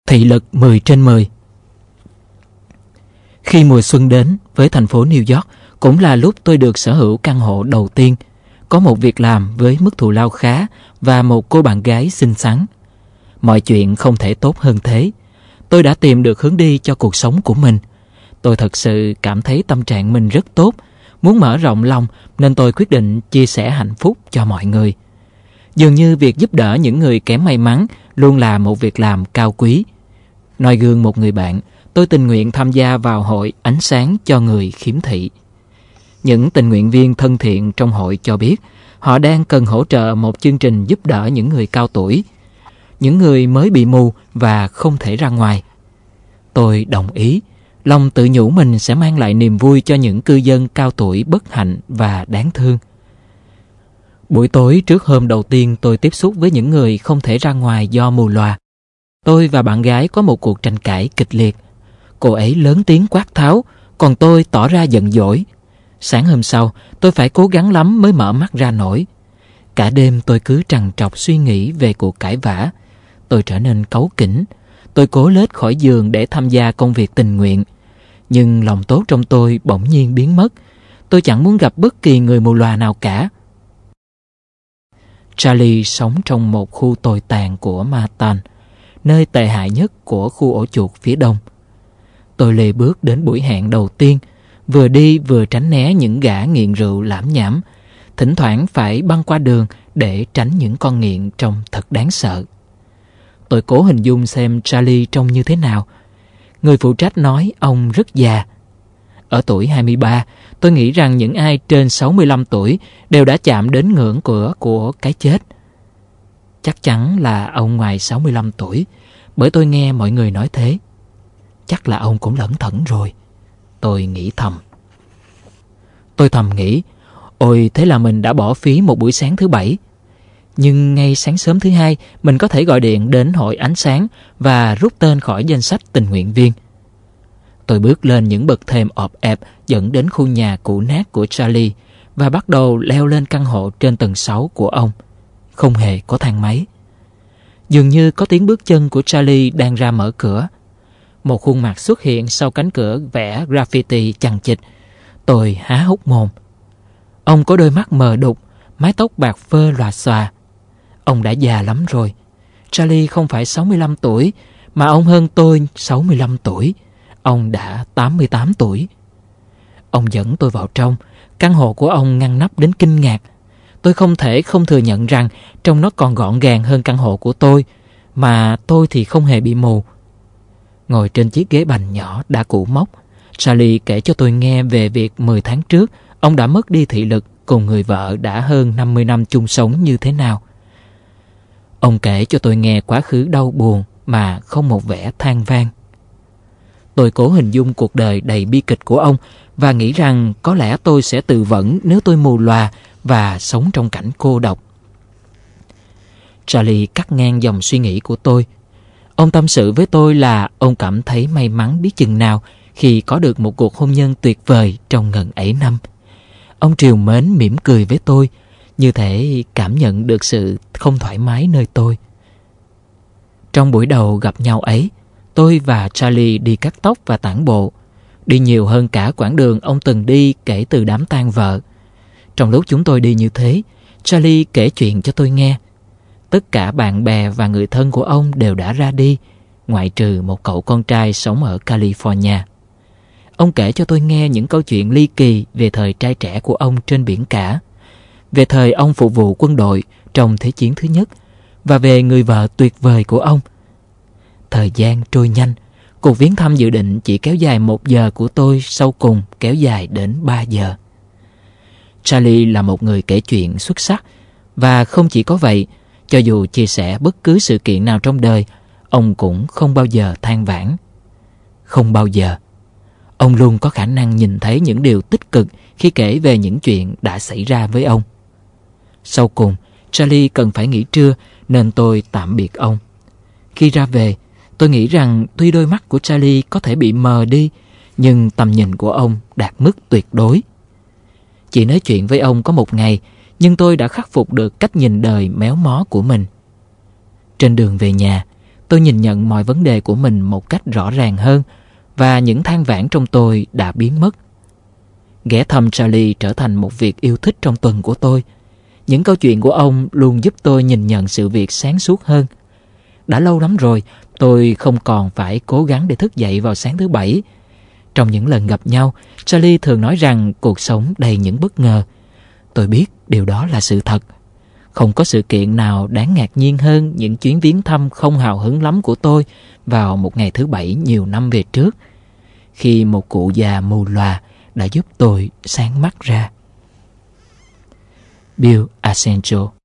Thị lực 10/10. Khi mùa xuân đến với thành phố New York cũng là lúc tôi được sở hữu căn hộ đầu tiên, có một việc làm với mức thù lao khá và một cô bạn gái xinh xắn. Mọi chuyện không thể tốt hơn thế. Tôi đã tìm được hướng đi cho cuộc sống của mình. Tôi thật sự cảm thấy tâm trạng mình rất tốt, muốn mở rộng lòng nên tôi quyết định chia sẻ hạnh phúc cho mọi người. Dường như việc giúp đỡ những người kém may mắn luôn là một việc làm cao quý. Noi gương một người bạn, tôi tình nguyện tham gia vào hội ánh sáng cho người khiếm thị. Những tình nguyện viên thân thiện trong hội cho biết họ đang cần hỗ trợ một chương trình giúp đỡ những người cao tuổi, những người mới bị mù và không thể ra ngoài. Tôi đồng ý, lòng tự nhủ mình sẽ mang lại niềm vui cho những cư dân cao tuổi bất hạnh và đáng thương. Buổi tối trước hôm đầu tiên tôi tiếp xúc với những người không thể ra ngoài do mù lòa, tôi và bạn gái có một cuộc tranh cãi kịch liệt. Cô ấy lớn tiếng quát tháo, còn tôi tỏ ra giận dỗi. Sáng hôm sau, tôi phải cố gắng lắm mới mở mắt ra nổi. Cả đêm tôi cứ trằn trọc suy nghĩ về cuộc cãi vã. Tôi trở nên cáu kỉnh. Tôi cố lết khỏi giường để tham gia công việc tình nguyện. Nhưng lòng tốt trong tôi bỗng nhiên biến mất. Tôi chẳng muốn gặp bất kỳ người mù lòa nào cả. Charlie sống trong một khu tồi tàn của Manhattan, nơi tệ hại nhất của khu ổ chuột phía đông. Tôi lê bước đến buổi hẹn đầu tiên, vừa đi vừa tránh né những gã nghiện rượu lảm nhảm, thỉnh thoảng phải băng qua đường để tránh những con nghiện trông thật đáng sợ. Tôi cố hình dung xem Charlie trông như thế nào. Người phụ trách nói ông rất già. Ở tuổi 23, tôi nghĩ rằng những ai trên 65 tuổi đều đã chạm đến ngưỡng cửa của cái chết. Chắc chắn là ông ngoài 65 tuổi, bởi tôi nghe mọi người nói thế. Chắc là ông cũng lẩn thẩn rồi, tôi nghĩ thầm. Tôi thầm nghĩ, ôi thế là mình đã bỏ phí một buổi sáng thứ Bảy. Nhưng ngay sáng sớm thứ Hai, mình có thể gọi điện đến hội ánh sáng và rút tên khỏi danh sách tình nguyện viên. Tôi bước lên những bậc thềm ọp ẹp dẫn đến khu nhà cũ nát của Charlie và bắt đầu leo lên căn hộ trên tầng 6 của ông. Không hề có thang máy. Dường như có tiếng bước chân của Charlie đang ra mở cửa. Một khuôn mặt xuất hiện sau cánh cửa vẽ graffiti chằng chịt. Tôi há hốc mồm. Ông có đôi mắt mờ đục, mái tóc bạc phơ lòa xòa. Ông đã già lắm rồi. Charlie không phải 65 tuổi, mà ông hơn tôi 65 tuổi. Ông đã 88 tuổi. Ông dẫn tôi vào trong. Căn hộ của ông ngăn nắp đến kinh ngạc. Tôi không thể không thừa nhận rằng trông nó còn gọn gàng hơn căn hộ của tôi, mà tôi thì không hề bị mù. Ngồi trên chiếc ghế bành nhỏ đã cũ mốc, Charlie kể cho tôi nghe về việc 10 tháng trước ông đã mất đi thị lực cùng người vợ đã hơn 50 năm chung sống như thế nào. Ông kể cho tôi nghe quá khứ đau buồn mà không một vẻ than vang. Tôi cố hình dung cuộc đời đầy bi kịch của ông và nghĩ rằng có lẽ tôi sẽ tự vẫn nếu tôi mù lòa và sống trong cảnh cô độc. Charlie cắt ngang dòng suy nghĩ của tôi. Ông tâm sự với tôi là ông cảm thấy may mắn biết chừng nào khi có được một cuộc hôn nhân tuyệt vời trong ngần ấy năm. Ông trìu mến mỉm cười với tôi, như thể cảm nhận được sự không thoải mái nơi tôi. Trong buổi đầu gặp nhau ấy, tôi và Charlie đi cắt tóc và tản bộ, đi nhiều hơn cả quãng đường ông từng đi kể từ đám tang vợ. Trong lúc chúng tôi đi như thế, Charlie kể chuyện cho tôi nghe. Tất cả bạn bè và người thân của ông đều đã ra đi, ngoại trừ một cậu con trai sống ở California. Ông kể cho tôi nghe những câu chuyện ly kỳ về thời trai trẻ của ông trên biển cả, về thời ông phục vụ quân đội trong Thế chiến thứ nhất và về người vợ tuyệt vời của ông. Thời gian trôi nhanh, cuộc viếng thăm dự định chỉ kéo dài 1 giờ của tôi sau cùng kéo dài đến 3 giờ. Charlie là một người kể chuyện xuất sắc, và không chỉ có vậy, cho dù chia sẻ bất cứ sự kiện nào trong đời, ông cũng không bao giờ than vãn. Không bao giờ. Ông luôn có khả năng nhìn thấy những điều tích cực khi kể về những chuyện đã xảy ra với ông. Sau cùng, Charlie cần phải nghỉ trưa nên tôi tạm biệt ông. Khi ra về, tôi nghĩ rằng tuy đôi mắt của Charlie có thể bị mờ đi, nhưng tầm nhìn của ông đạt mức tuyệt đối. Chỉ nói chuyện với ông có 1 ngày, nhưng tôi đã khắc phục được cách nhìn đời méo mó của mình. Trên đường về nhà, tôi nhìn nhận mọi vấn đề của mình một cách rõ ràng hơn và những than vãn trong tôi đã biến mất. Ghé thăm Charlie trở thành một việc yêu thích trong tuần của tôi. Những câu chuyện của ông luôn giúp tôi nhìn nhận sự việc sáng suốt hơn. Đã lâu lắm rồi, tôi không còn phải cố gắng để thức dậy vào sáng thứ Bảy. Trong những lần gặp nhau, Charlie thường nói rằng cuộc sống đầy những bất ngờ. Tôi biết điều đó là sự thật. Không có sự kiện nào đáng ngạc nhiên hơn những chuyến viếng thăm không hào hứng lắm của tôi vào một ngày thứ Bảy nhiều năm về trước, khi một cụ già mù lòa đã giúp tôi sáng mắt ra. Bill Arcangelo.